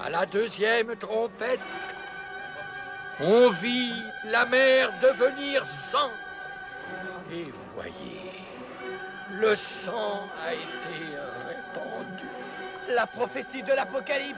À la deuxième trompette, on vit la mer devenir sang. Et voyez, le sang a été répandu. La prophétie de l'Apocalypse.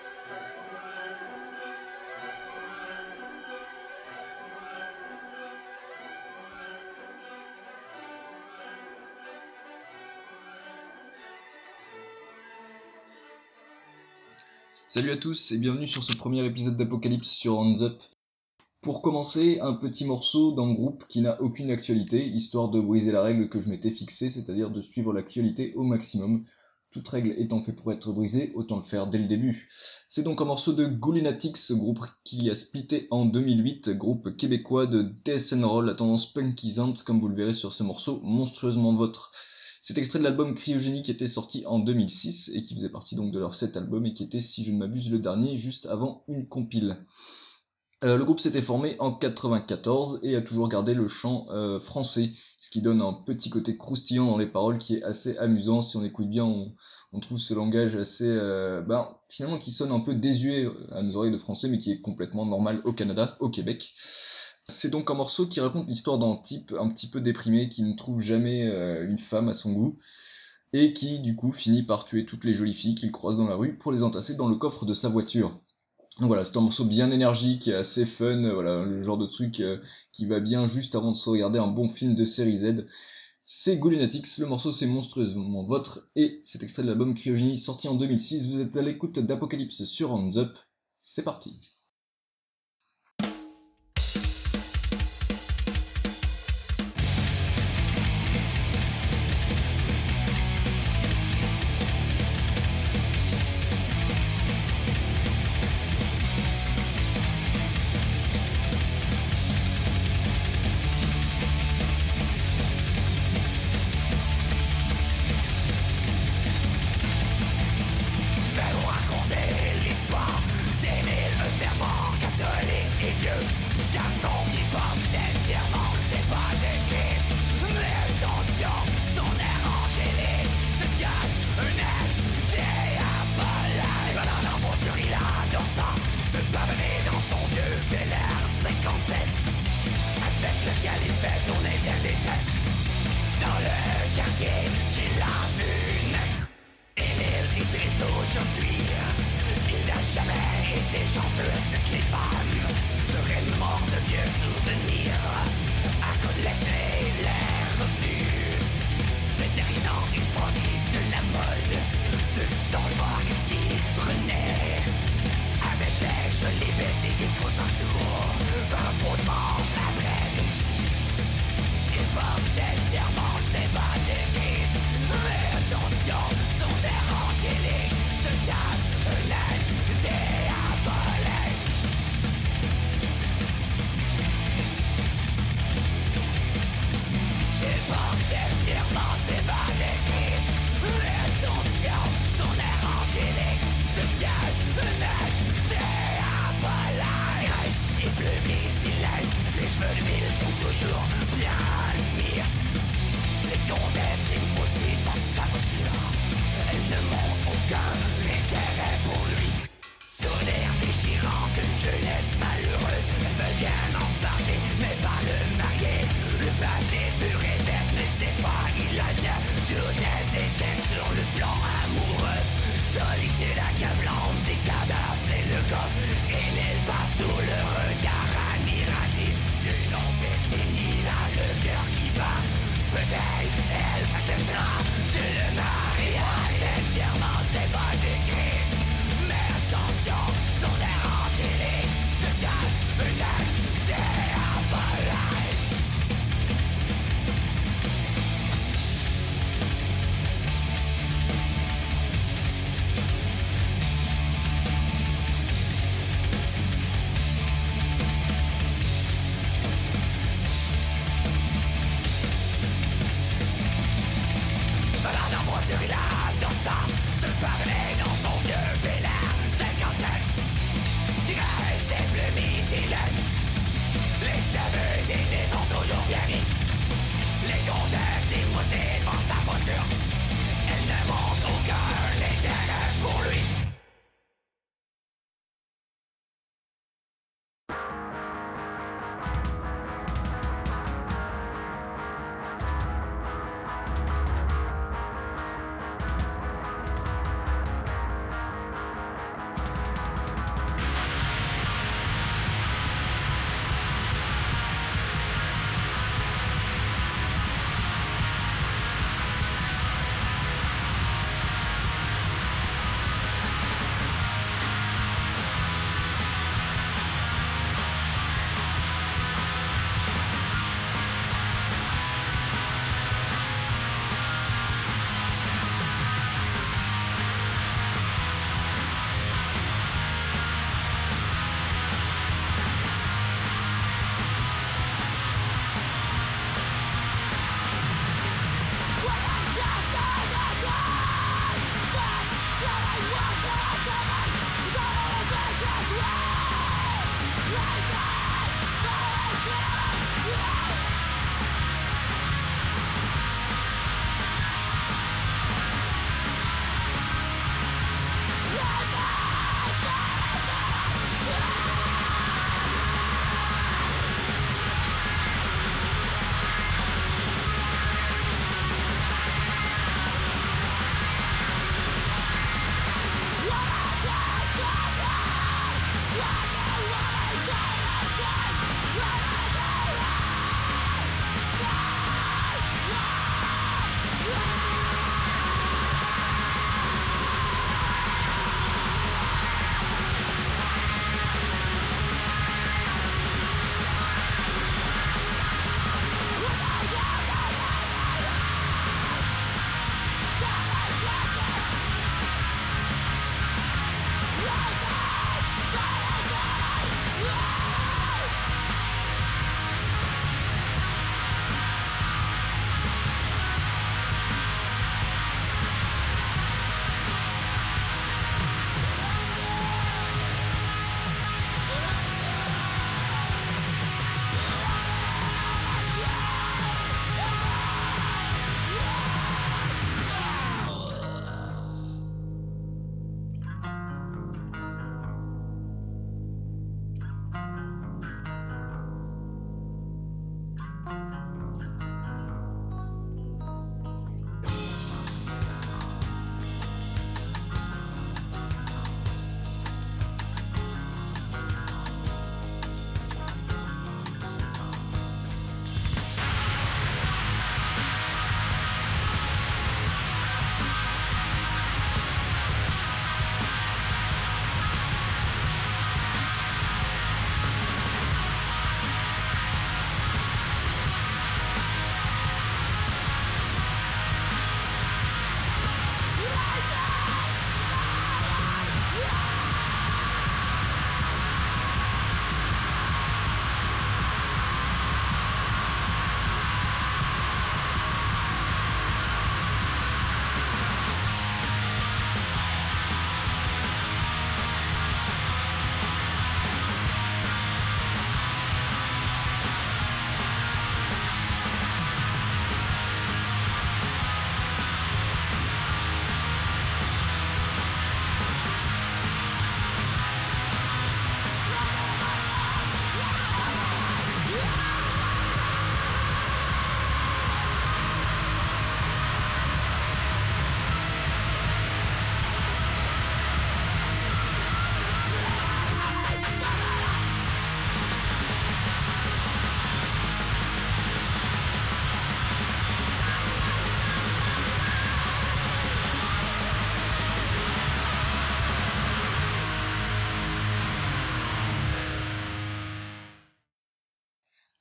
Salut à tous et bienvenue sur ce premier épisode d'Apocalypse sur Hands Up. Pour commencer, un petit morceau d'un groupe qui n'a aucune actualité, histoire de briser la règle que je m'étais fixée, c'est-à-dire de suivre l'actualité au maximum. Toute règle étant faite pour être brisée, autant le faire dès le début. C'est donc un morceau de Goulinatics, groupe qui a splitté en 2008, groupe québécois de death and roll à tendance punkisante, comme vous le verrez sur ce morceau monstrueusement vôtre. Cet extrait de l'album Cryogénie qui était sorti en 2006 et qui faisait partie donc de leur 7 albums et qui était, si je ne m'abuse, le dernier juste avant une compile. Le groupe s'était formé en 94 et a toujours gardé le chant français, ce qui donne un petit côté croustillant dans les paroles qui est assez amusant. Si on écoute bien, on trouve ce langage assez, finalement qui sonne un peu désuet à nos oreilles de français, mais qui est complètement normal au Canada, au Québec. C'est donc un morceau qui raconte l'histoire d'un type un petit peu déprimé qui ne trouve jamais une femme à son goût et qui du coup finit par tuer toutes les jolies filles qu'il croise dans la rue pour les entasser dans le coffre de sa voiture. Donc voilà, c'est un morceau bien énergique et assez fun, voilà, le genre de truc qui va bien juste avant de se regarder un bon film de série Z. C'est Goulinatics, le morceau c'est monstrueusement vôtre et cet extrait de l'album Cryogénie sorti en 2006, vous êtes à l'écoute d'Apocalypse sur Hands Up, c'est parti.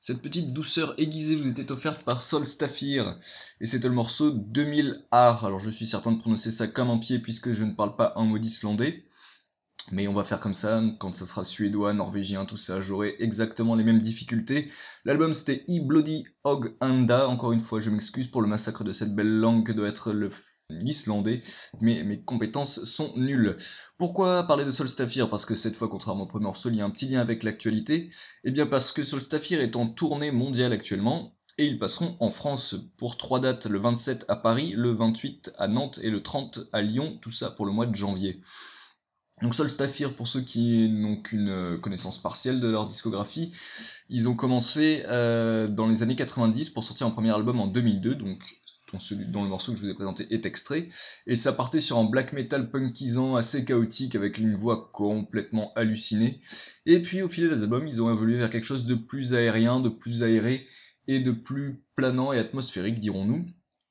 Cette petite douceur aiguisée vous était offerte par Solstafir, et c'était le morceau 2000 Ar. Alors je suis certain de prononcer ça comme un pied puisque je ne parle pas un mot d'islandais, mais on va faire comme ça, quand ça sera suédois, norvégien, tout ça, j'aurai exactement les mêmes difficultés. L'album c'était I Bloody Hog Anda, encore une fois je m'excuse pour le massacre de cette belle langue que doit être l'islandais, mais mes compétences sont nulles. Pourquoi parler de Solstafir ? Parce que cette fois, contrairement au premier morceau, il y a un petit lien avec l'actualité. Eh bien parce que Solstafir est en tournée mondiale actuellement, et ils passeront en France pour 3 dates, le 27 à Paris, le 28 à Nantes et le 30 à Lyon, tout ça pour le mois de janvier. Donc Solstafir, pour ceux qui n'ont qu'une connaissance partielle de leur discographie, ils ont commencé dans les années 90 pour sortir un premier album en 2002, donc dont le morceau que je vous ai présenté est extrait, et ça partait sur un black metal punkisant assez chaotique avec une voix complètement hallucinée, et puis au fil des albums ils ont évolué vers quelque chose de plus aérien, de plus aéré, et de plus planant et atmosphérique dirons-nous,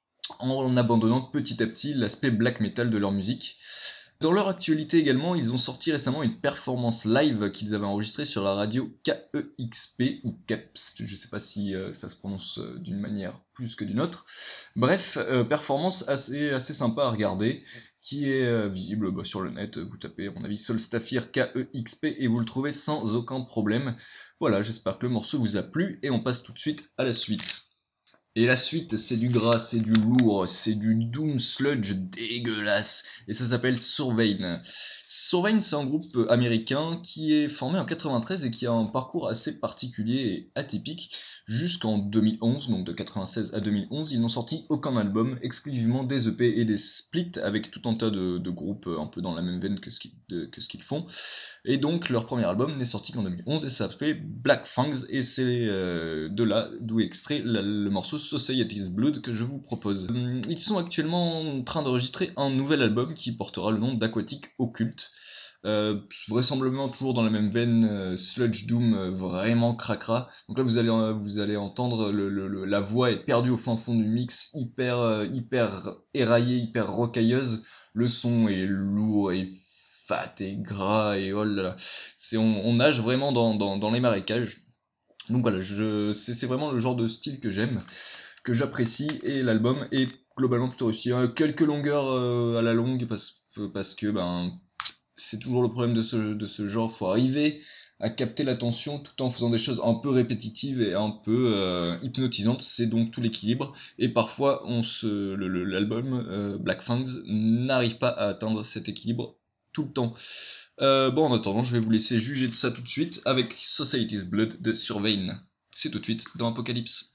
en abandonnant petit à petit l'aspect black metal de leur musique. Dans leur actualité également, ils ont sorti récemment une performance live qu'ils avaient enregistrée sur la radio KEXP, ou KEPS, je sais pas si ça se prononce d'une manière plus que d'une autre. Bref, performance assez sympa à regarder, qui est visible sur le net, vous tapez à mon avis Solstafir KEXP et vous le trouvez sans aucun problème. Voilà, j'espère que le morceau vous a plu, et on passe tout de suite à la suite. Et la suite, c'est du gras, c'est du lourd, c'est du doom sludge dégueulasse, et ça s'appelle Survein. Survein, c'est un groupe américain qui est formé en 93 et qui a un parcours assez particulier et atypique. Jusqu'en 2011, donc de 96 à 2011, ils n'ont sorti aucun album, exclusivement des EP et des splits avec tout un tas de groupes un peu dans la même veine que ce qu'ils font. Et donc leur premier album n'est sorti qu'en 2011 et ça s'appelle Black Fangs, et c'est de là d'où est extrait le morceau Society's Blood que je vous propose. Ils sont actuellement en train d'enregistrer un nouvel album qui portera le nom d'Aquatic Occult. Vraisemblablement toujours dans la même veine, sludge doom vraiment cracra. Donc là vous allez entendre la voix est perdue au fin fond du mix, hyper éraillée, hyper rocailleuse. Le son est lourd et fat et gras et oh là là. On nage vraiment dans les marécages. Donc voilà, c'est vraiment le genre de style que j'aime, que j'apprécie, et l'album est globalement plutôt réussi. Quelques longueurs à la longue parce que c'est toujours le problème de ce genre, faut arriver à capter l'attention tout en faisant des choses un peu répétitives et un peu hypnotisantes, c'est donc tout l'équilibre, et parfois l'album Black Fangs n'arrive pas à atteindre cet équilibre tout le temps. En attendant, je vais vous laisser juger de ça tout de suite avec Society's Blood de Survein. C'est tout de suite dans Apocalypse.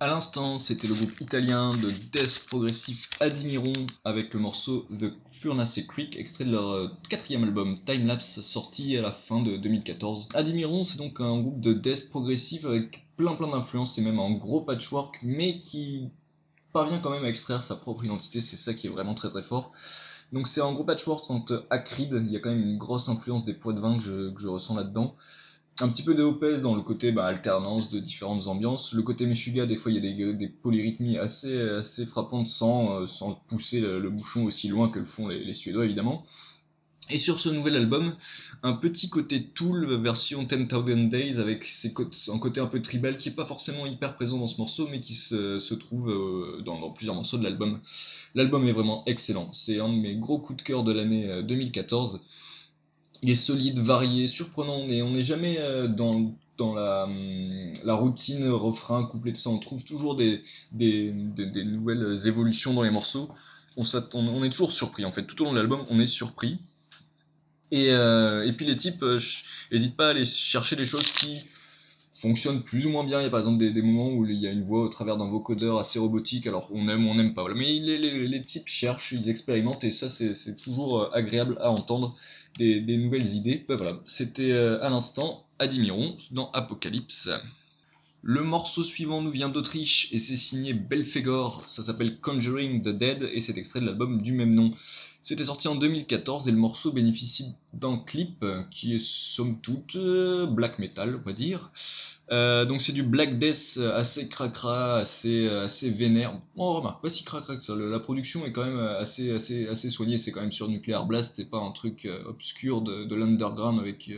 À l'instant, c'était le groupe italien de death progressif Adimiron avec le morceau The Furnace Creek, extrait de leur quatrième album Timelapse, sorti à la fin de 2014. Adimiron, c'est donc un groupe de death progressif avec plein d'influences, c'est même un gros patchwork, mais qui parvient quand même à extraire sa propre identité, c'est ça qui est vraiment très fort. Donc c'est un gros patchwork entre Acrid, il y a quand même une grosse influence des poids de vin que je ressens là-dedans. Un petit peu de Opeth dans le côté alternance de différentes ambiances. Le côté Meshuggah, des fois il y a des polyrythmies assez frappantes sans pousser le bouchon aussi loin que le font les Suédois évidemment. Et sur ce nouvel album, un petit côté Tool version 10,000 Days avec un côté un peu tribal qui est pas forcément hyper présent dans ce morceau mais qui se trouve dans plusieurs morceaux de l'album. L'album est vraiment excellent, c'est un de mes gros coups de cœur de l'année 2014. Il est solide, varié, surprenant, on n'est jamais dans la routine, refrain, couplet, tout ça, on trouve toujours des nouvelles évolutions dans les morceaux. On est toujours surpris en fait, tout au long de l'album on est surpris. Et puis les types n'hésitent pas à aller chercher des choses qui fonctionnent plus ou moins bien. Il y a par exemple des moments où il y a une voix au travers d'un vocodeur assez robotique, alors on aime ou on n'aime pas. Voilà. Mais les types cherchent, ils expérimentent, et ça c'est toujours agréable à entendre des nouvelles idées. Voilà, c'était à l'instant Adimiron dans Apocalypse. Le morceau suivant nous vient d'Autriche et c'est signé Belphegor, ça s'appelle Conjuring the Dead et c'est extrait de l'album du même nom. C'était sorti en 2014 et le morceau bénéficie d'un clip qui est somme toute black metal, on va dire. Donc c'est du black death assez cracra, assez vénère. On remarque pas si cracra que ça, la production est quand même assez soignée, c'est quand même sur Nuclear Blast, c'est pas un truc obscur de l'underground avec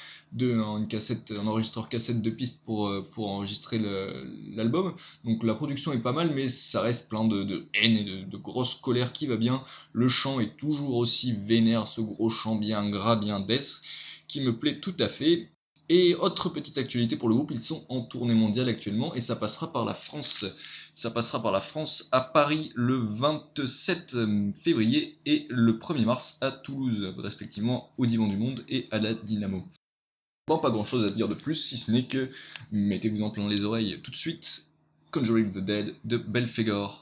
un enregistreur cassette de piste pour enregistrer l'album. Donc la production est pas mal, mais ça reste plein de haine et de grosse colère qui va bien. Le chant est toujours aussi vénère, ce gros chant bien gras, bien death, qui me plaît tout à fait. Et autre petite actualité pour le groupe, ils sont en tournée mondiale actuellement et ça passera par la France. Ça passera par la France à Paris le 27 février et le 1er mars à Toulouse, respectivement au Divan du Monde et à la Dynamo. Bon, pas grand chose à dire de plus, si ce n'est que mettez-vous en plein les oreilles tout de suite. Conjuring the Dead de Belphegor.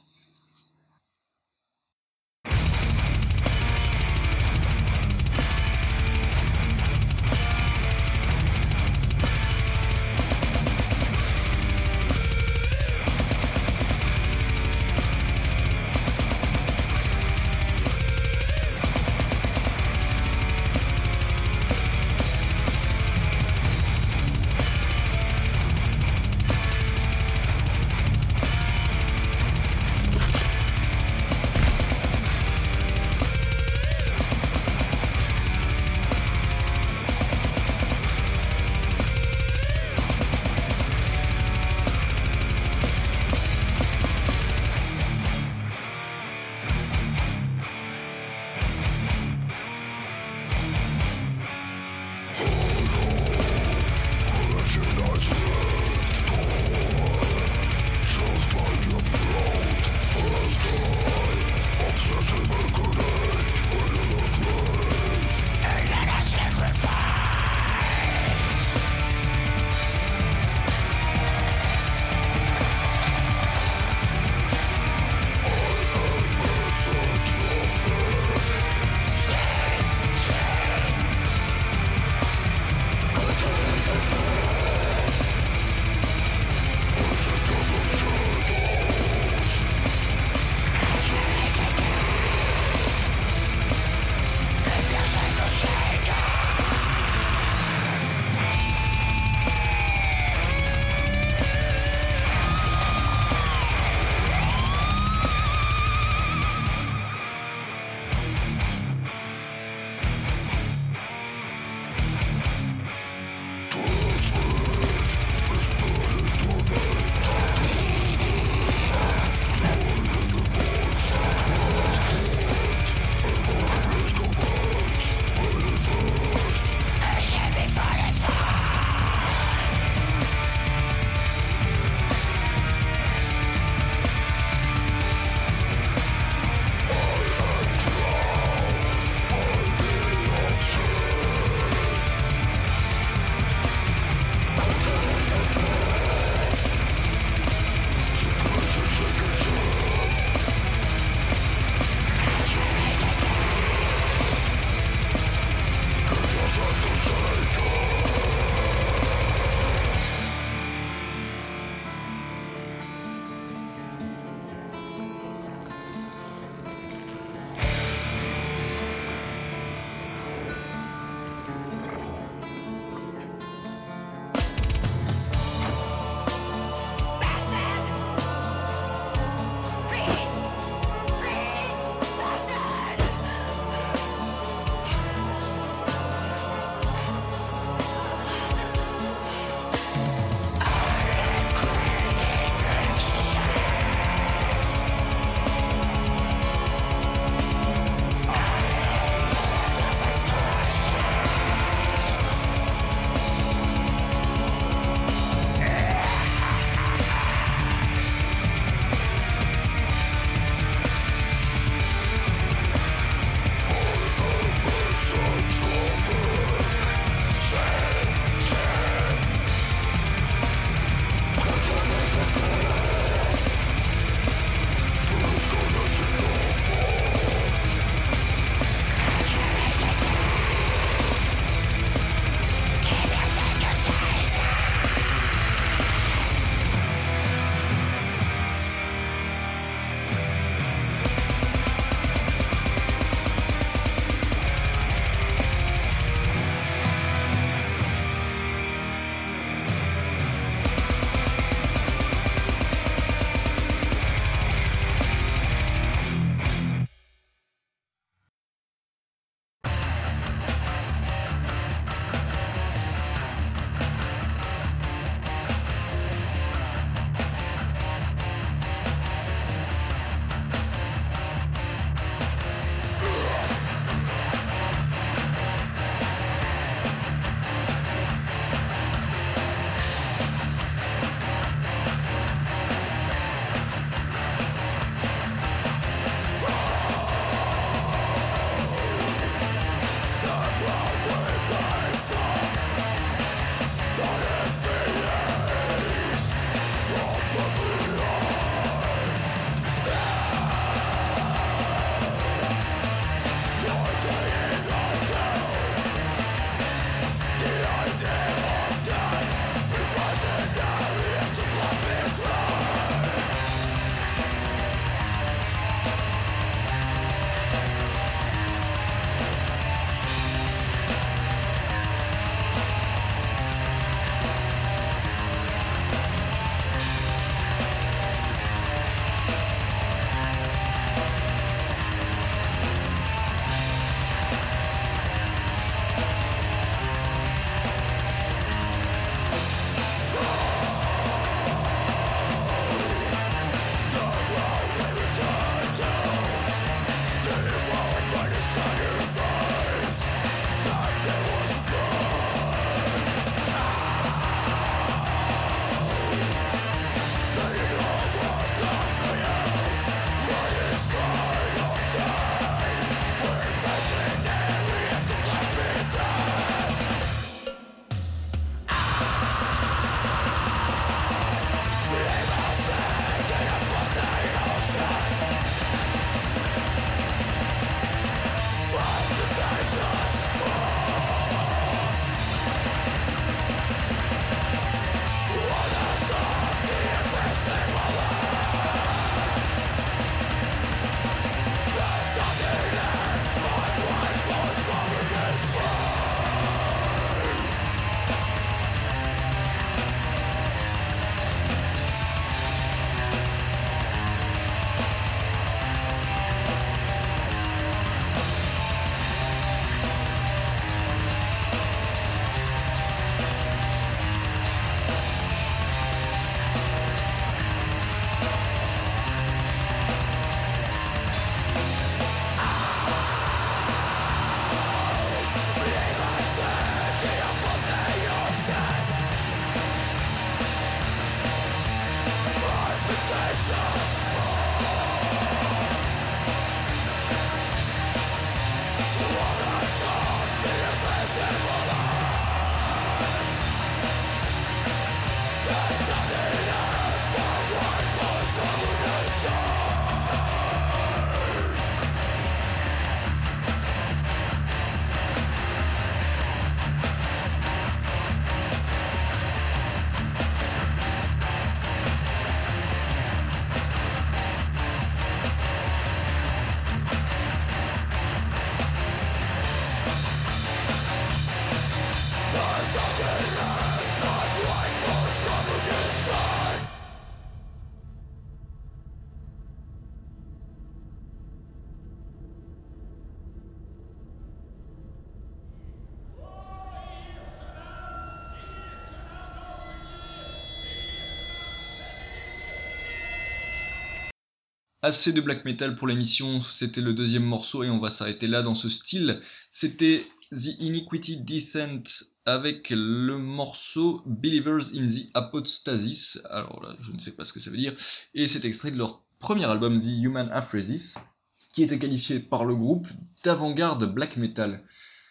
Assez de black metal pour l'émission, c'était le deuxième morceau et on va s'arrêter là dans ce style. C'était The Iniquity Descent avec le morceau Believers in the Apostasis. Alors là, je ne sais pas ce que ça veut dire. Et c'est extrait de leur premier album, The Human Aphrasis, qui était qualifié par le groupe d'avant-garde black metal.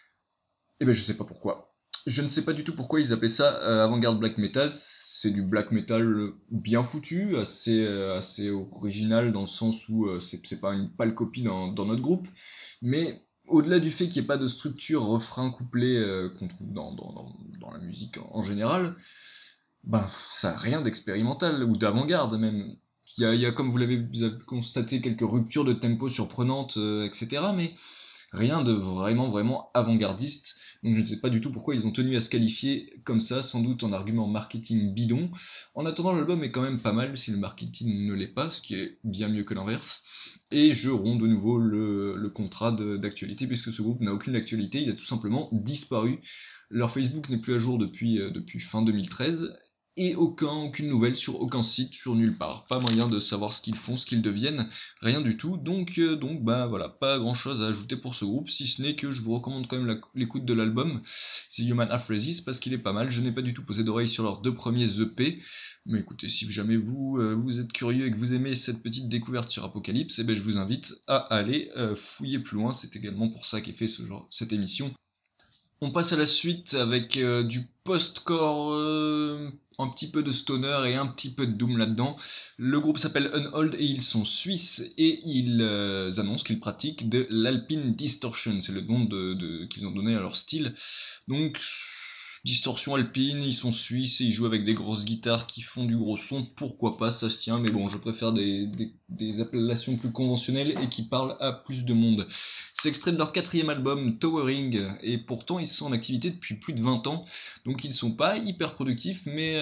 Et ben je sais pas pourquoi. Je ne sais pas du tout pourquoi ils appelaient ça avant-garde black metal. C'est du black metal bien foutu, assez original dans le sens où c'est pas une pâle copie dans notre groupe. Mais au-delà du fait qu'il n'y ait pas de structure refrain-couplet qu'on trouve dans la musique en général, ben ça n'a rien d'expérimental ou d'avant-garde même. Il y a, comme vous avez constaté, quelques ruptures de tempo surprenantes, etc. Mais rien de vraiment avant-gardiste. Donc je ne sais pas du tout pourquoi ils ont tenu à se qualifier comme ça, sans doute en argument marketing bidon. En attendant, l'album est quand même pas mal si le marketing ne l'est pas, ce qui est bien mieux que l'inverse. Et je romps de nouveau le contrat d'actualité, puisque ce groupe n'a aucune actualité, il a tout simplement disparu. Leur Facebook n'est plus à jour depuis fin 2013, et aucune nouvelle sur aucun site, sur nulle part. Pas moyen de savoir ce qu'ils font, ce qu'ils deviennent, rien du tout. Donc bah voilà, pas grand chose à ajouter pour ce groupe, si ce n'est que je vous recommande quand même l'écoute de l'album, The Human Aphrasis, parce qu'il est pas mal. Je n'ai pas du tout posé d'oreille sur leurs 2 premiers EP, mais écoutez, si jamais vous êtes curieux et que vous aimez cette petite découverte sur Apocalypse, eh ben je vous invite à aller fouiller plus loin. C'est également pour ça qu'est fait cette émission. On passe à la suite avec du post-core, un petit peu de stoner et un petit peu de doom là-dedans. Le groupe s'appelle Unhold et ils sont suisses et ils annoncent qu'ils pratiquent de l'Alpine Distortion. C'est le nom qu'ils ont donné à leur style. Donc, distorsion alpine, ils sont suisses et ils jouent avec des grosses guitares qui font du gros son. Pourquoi pas, ça se tient, mais bon, je préfère des appellations plus conventionnelles et qui parlent à plus de monde. C'est extrait de leur 4e album, Towering, et pourtant ils sont en activité depuis plus de 20 ans, donc ils sont pas hyper productifs, mais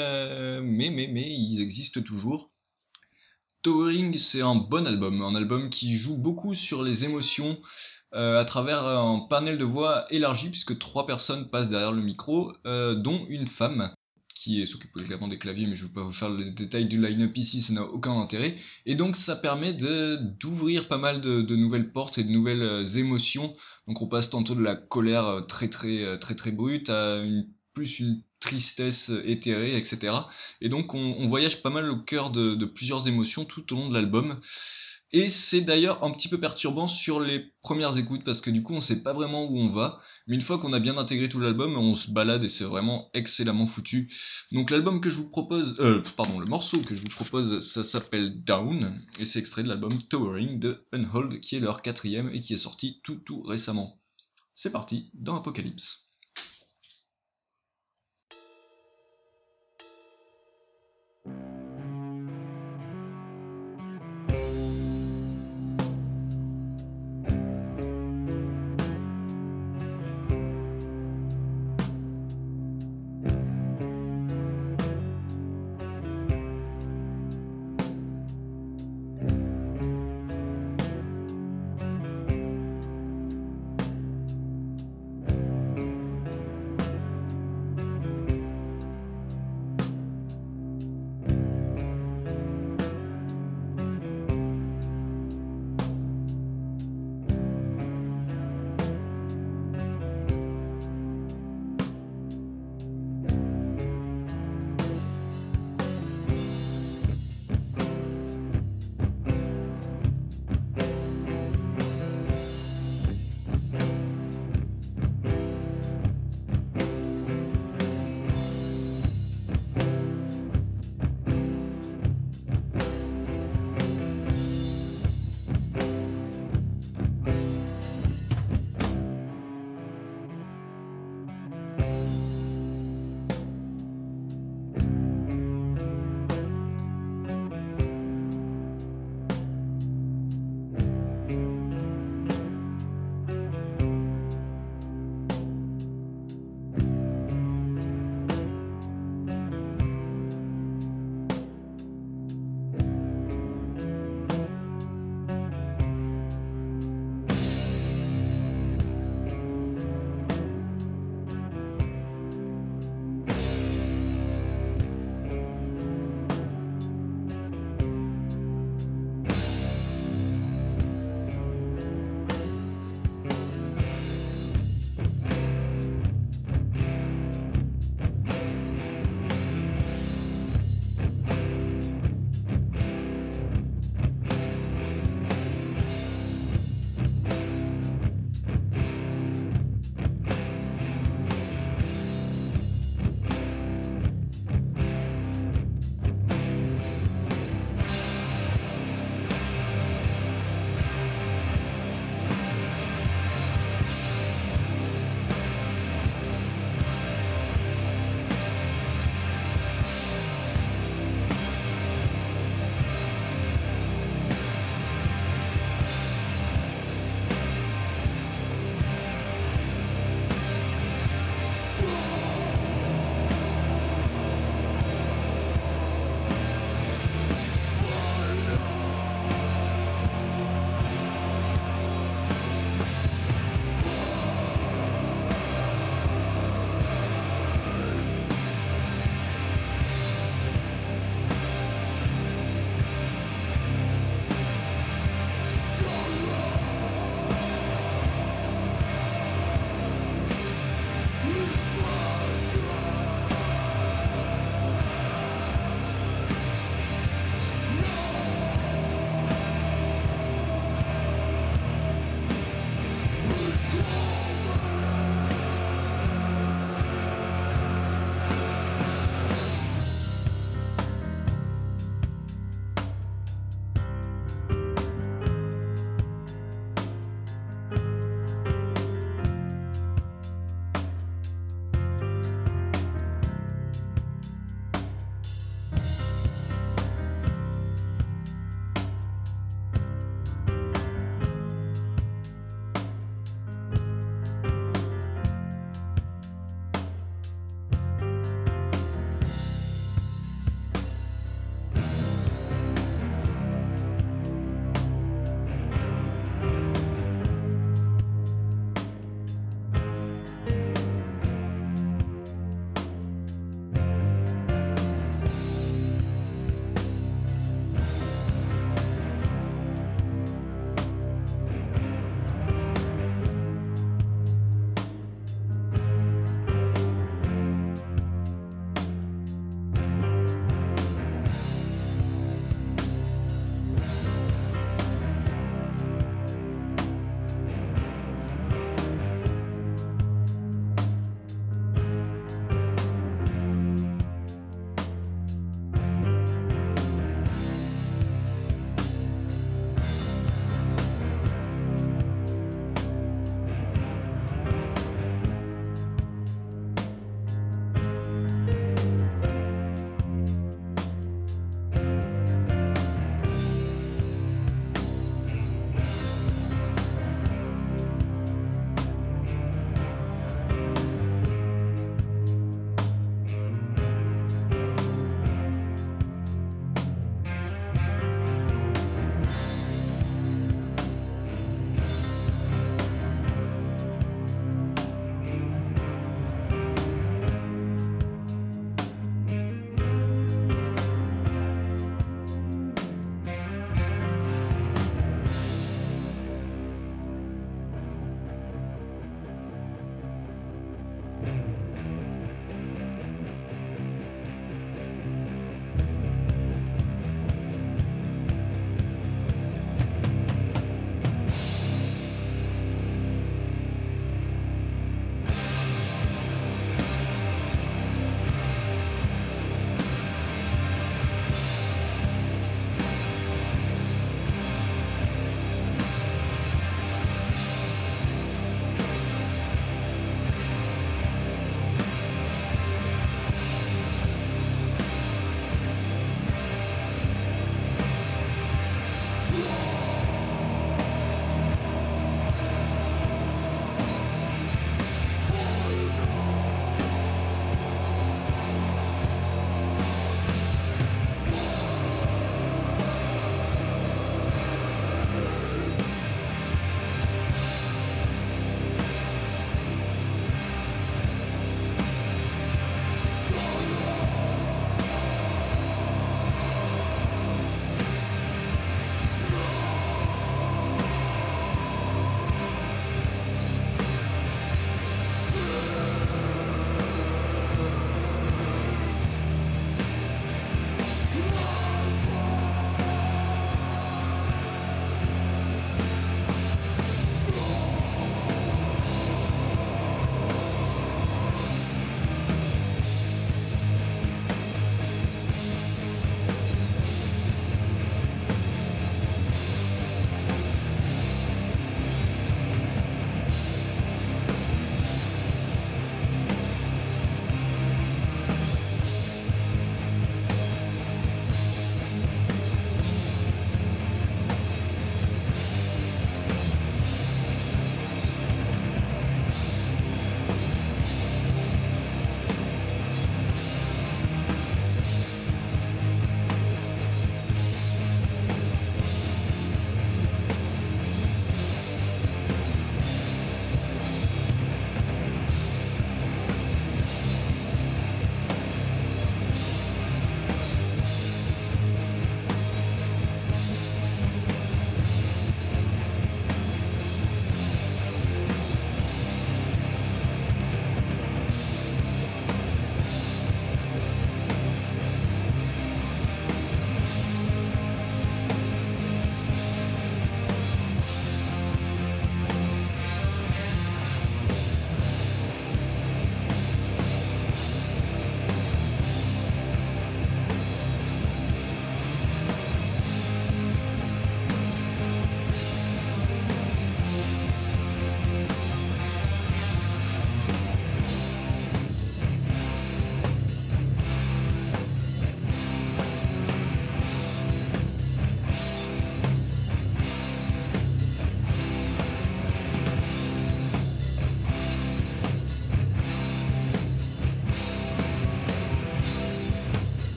ils existent toujours. Towering, c'est un bon album, un album qui joue beaucoup sur les émotions à travers un panel de voix élargi, puisque 3 personnes passent derrière le micro, dont une femme qui s'occupe également des claviers, mais je ne vais pas vous faire le détail du line-up ici, ça n'a aucun intérêt. Et donc ça permet d'ouvrir pas mal de nouvelles portes et de nouvelles émotions. Donc on passe tantôt de la colère très brute à plus une tristesse éthérée, etc. Et donc on voyage pas mal au cœur de plusieurs émotions tout au long de l'album. Et c'est d'ailleurs un petit peu perturbant sur les premières écoutes parce que du coup on sait pas vraiment où on va, mais une fois qu'on a bien intégré tout l'album, on se balade et c'est vraiment excellemment foutu. Donc l'album que je vous propose, le morceau que je vous propose, ça s'appelle Down et c'est extrait de l'album Towering de Unhold qui est leur 4e et qui est sorti tout récemment. C'est parti dans Apocalypse.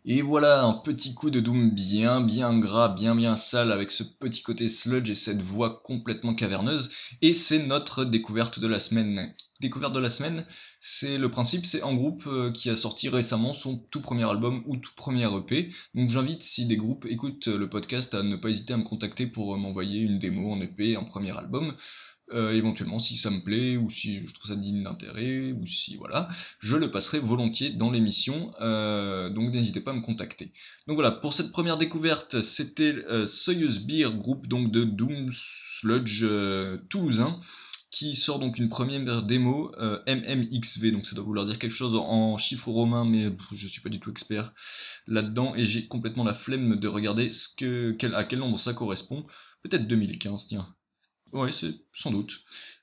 Et voilà un petit coup de doom bien gras, bien sale avec ce petit côté sludge et cette voix complètement caverneuse. Et c'est notre découverte de la semaine. Découverte de la semaine, c'est le principe, c'est un groupe qui a sorti récemment son tout premier album ou tout premier EP. Donc j'invite, si des groupes écoutent le podcast, à ne pas hésiter à me contacter pour m'envoyer une démo en EP, un premier album. Éventuellement si ça me plaît ou si je trouve ça digne d'intérêt ou si voilà, je le passerai volontiers dans l'émission, donc n'hésitez pas à me contacter. Donc voilà, pour cette première découverte, c'était Soyuz Beer, groupe donc de Doom Sludge toulousain, qui sort donc une première démo MMXV, donc ça doit vouloir dire quelque chose en chiffres romains, mais je suis pas du tout expert là-dedans et j'ai complètement la flemme de regarder à quel nombre ça correspond. Peut-être 2015, tiens. Ouais, c'est sans doute.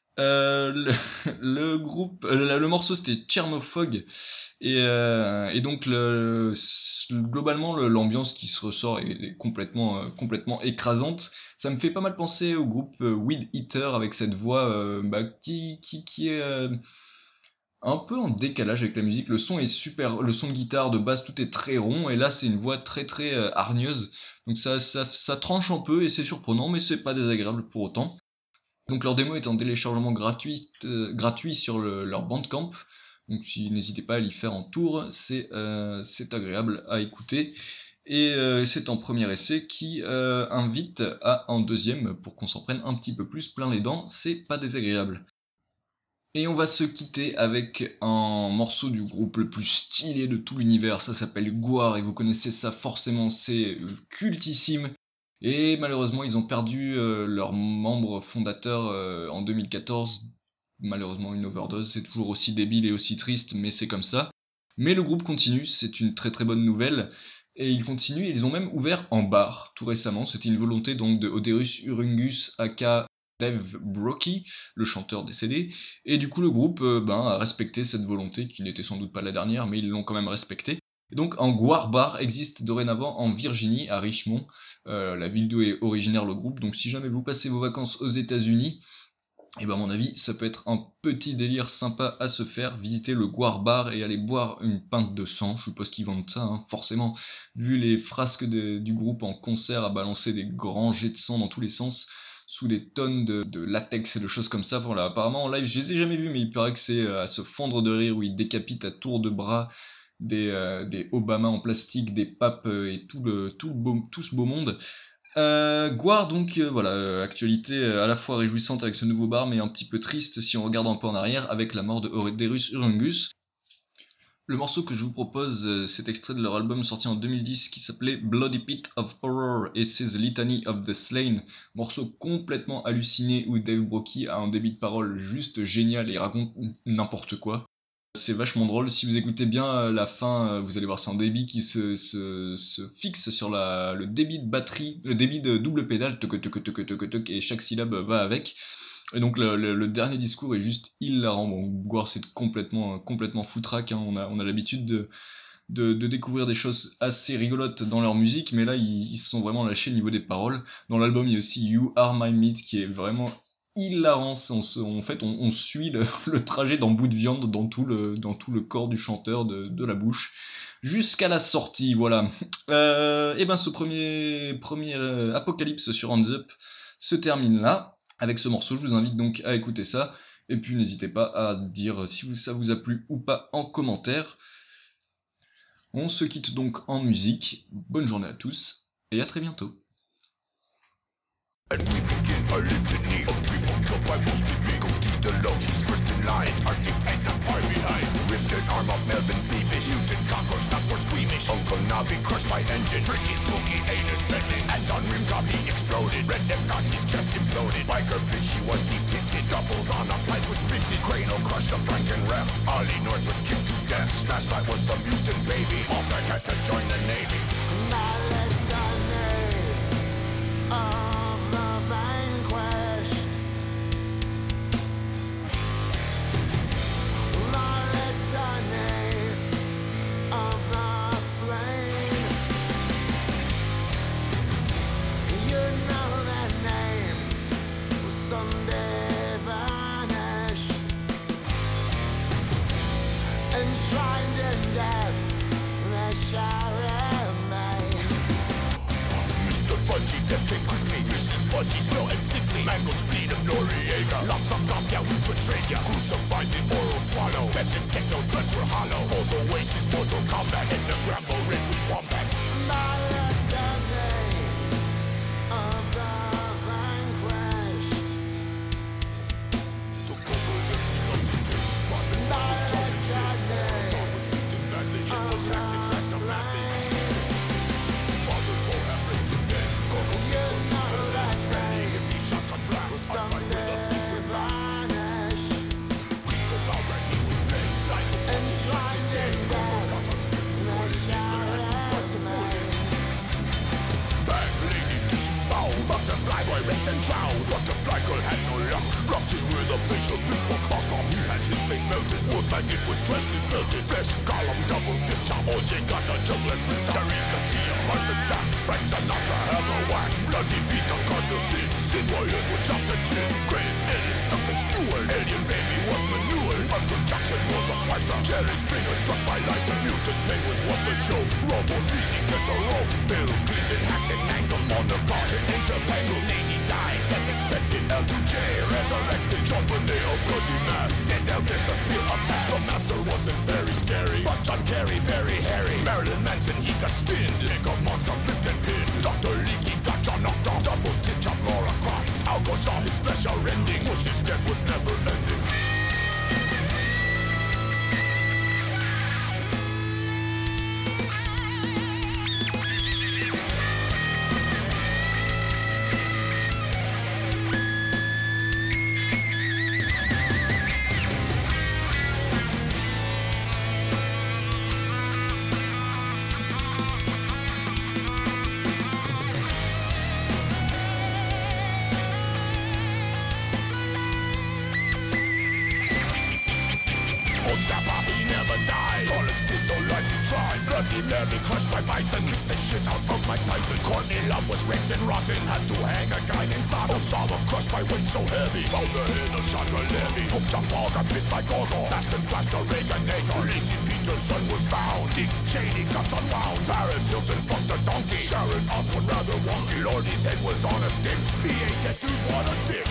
Le groupe, le morceau c'était Thermofog et donc globalement l'ambiance qui se ressort est complètement écrasante. Ça me fait pas mal penser au groupe Weed Eater avec cette voix qui est un peu en décalage avec la musique. Le son est super, le son de guitare, de basse, tout est très rond et là c'est une voix très hargneuse. Donc ça tranche un peu et c'est surprenant mais c'est pas désagréable pour autant. Donc leur démo est en téléchargement gratuit sur leur Bandcamp, donc n'hésitez pas à y faire un tour, c'est agréable à écouter. Et c'est un premier essai qui invite à un deuxième pour qu'on s'en prenne un petit peu plus plein les dents, c'est pas désagréable. Et on va se quitter avec un morceau du groupe le plus stylé de tout l'univers, ça s'appelle Gwar et vous connaissez ça forcément, c'est cultissime. Et malheureusement, ils ont perdu leur membre fondateur en 2014. Malheureusement, une overdose, c'est toujours aussi débile et aussi triste, mais c'est comme ça. Mais le groupe continue, c'est une très bonne nouvelle. Et ils continuent, et ils ont même ouvert en bar tout récemment. C'était une volonté donc de Oderus Urungus aka Dave Brockie, le chanteur décédé. Et du coup, le groupe a respecté cette volonté, qui n'était sans doute pas la dernière, mais ils l'ont quand même respectée. Et donc un Gwar Bar existe dorénavant en Virginie, à Richmond, la ville d'où est originaire le groupe. Donc si jamais vous passez vos vacances aux États-Unis, et à mon avis, ça peut être un petit délire sympa à se faire, visiter le Gwar Bar et aller boire une pinte de sang. Je suppose qu'ils vendent ça, hein, forcément, vu les frasques du groupe en concert à balancer des grands jets de sang dans tous les sens, sous des tonnes de latex et de choses comme ça. Voilà, apparemment en live, je les ai jamais vus, mais il paraît que c'est à se fendre de rire, où ils décapitent à tour de bras des Obama en plastique, des papes et tout ce beau monde. Gwar donc voilà, actualité à la fois réjouissante avec ce nouveau bar mais un petit peu triste si on regarde un peu en arrière avec la mort de Oderus Urungus. Le morceau que je vous propose, c'est extrait de leur album sorti en 2010 qui s'appelait Bloody Pit of Horror et c'est The Litany of the Slain, morceau complètement halluciné où Dave Brockie a un débit de parole juste génial et raconte n'importe quoi. C'est vachement drôle, si vous écoutez bien la fin, vous allez voir c'est un débit qui se fixe sur le débit de batterie, le débit de double pédale, toc, et chaque syllabe va avec. Et donc le dernier discours est juste hilarant. Bon, Gwar c'est complètement foutraque, hein. On a l'habitude de découvrir des choses assez rigolotes dans leur musique, mais là ils se sont vraiment lâchés au niveau des paroles. Dans l'album il y a aussi You Are My Meat qui est vraiment hilarant. On suit le trajet d'un bout de viande dans tout le corps du chanteur de la bouche jusqu'à la sortie, voilà. Et ben ce premier Apocalypse sur Hands Up se termine là avec ce morceau. Je vous invite donc à écouter ça et puis n'hésitez pas à dire si ça vous a plu ou pas en commentaire. On se quitte donc en musique. Bonne journée à tous et à très bientôt. The Loki's first in line, Arctic and not far behind. Ripped an arm off Melvin Beavish, mutant cockroach not for squeamish. Uncle Nobby crushed by engine, tricky spooky anus bending. And on Rimgob he exploded, Redneck got his chest imploded. Biker bitch she was deep-tinted, Stubbles on a pipe was spitted. Crano crushed a Franken ref, Ollie North was killed to death. Smashlight was the mutant baby, Smallsack had to join the Navy. Enshrined in death, they Mr. Fudgy decking quickly, Mrs. Fudgy smelling sickly, mangled spleen of Noriega, lumps of gum, yeah, we betrayed ya, crucified the oral swallow, best in techno threats were hollow, also waste his Mortal Kombat, in the Grambo rig with Wombat. Butterfly boy wrecked and drowned. Butterfly girl had no luck. Rocked him with a facial fist for Boscom. He had his face melted. Wood like it was freshly melted. Flesh column double fist chop. OJ got a juggler split. Jerry Garcia heart attack. Frank Sinatra have a whack. Bloody beat of Cardinal Sin. Sin warriors would chop the chin. Graham alien stuck and skewered. Alien baby was manured. Uncle Jackson was a fighter. Jerry Springer struck by lighter. Mutant penguins was the joke. Robo Sneezy get the rope. Bill Clinton hacked and angled on the garden. Angel tangled. Lady died. Death expected. L2J resurrected. John Bonet a bloody mass. Dead Elvis a spear of ass. The master wasn't very scary, but John Kerry very hairy. Marilyn Manson he got skinned. Lego monster flipped and pinned. Dr. Leakey got John knocked off. Double kitch up Laura Croft. Algo saw his flesh are rending. Bush's death was never ending. Bloody Mary crushed by bison. Kicked the shit out of Mike Tyson. Courtney Love was wrecked and rotten. Had to hang a guy named Sato. Osama crushed by weight so heavy. Found the head of Chandra Levy. Hook John Paul got bit by Gorgo. Bashed and flashed a Reaganator. Lacey Peterson was found. Dick Cheney guts unwound. Paris Hilton fucked a donkey. Sharon Osbourne rather wonky. Lordy's head was on a stick. V8 tattooed, what a dick.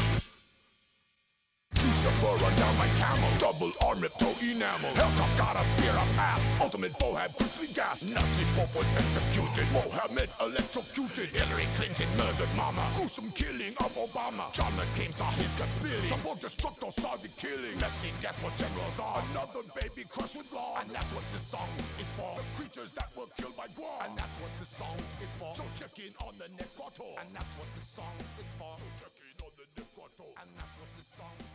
Lucifer run down my camel. Double arm toe enamel. Hellcop got a spear up ass. Ultimate Bohab quickly gassed. Nazi Pope was executed. Mohammed electrocuted. Hillary Clinton murdered mama. Gruesome killing of Obama. John McCain saw his guts spilling. Some more destructo saw the killing. Messy death for General Zod. Another baby crushed with law. And that's what this song is for. The creatures that were killed by Guam. And that's what this song is for. So check in on the next quarter. And that's what this song is for. So check in on the next quarter. And that's what this song is for.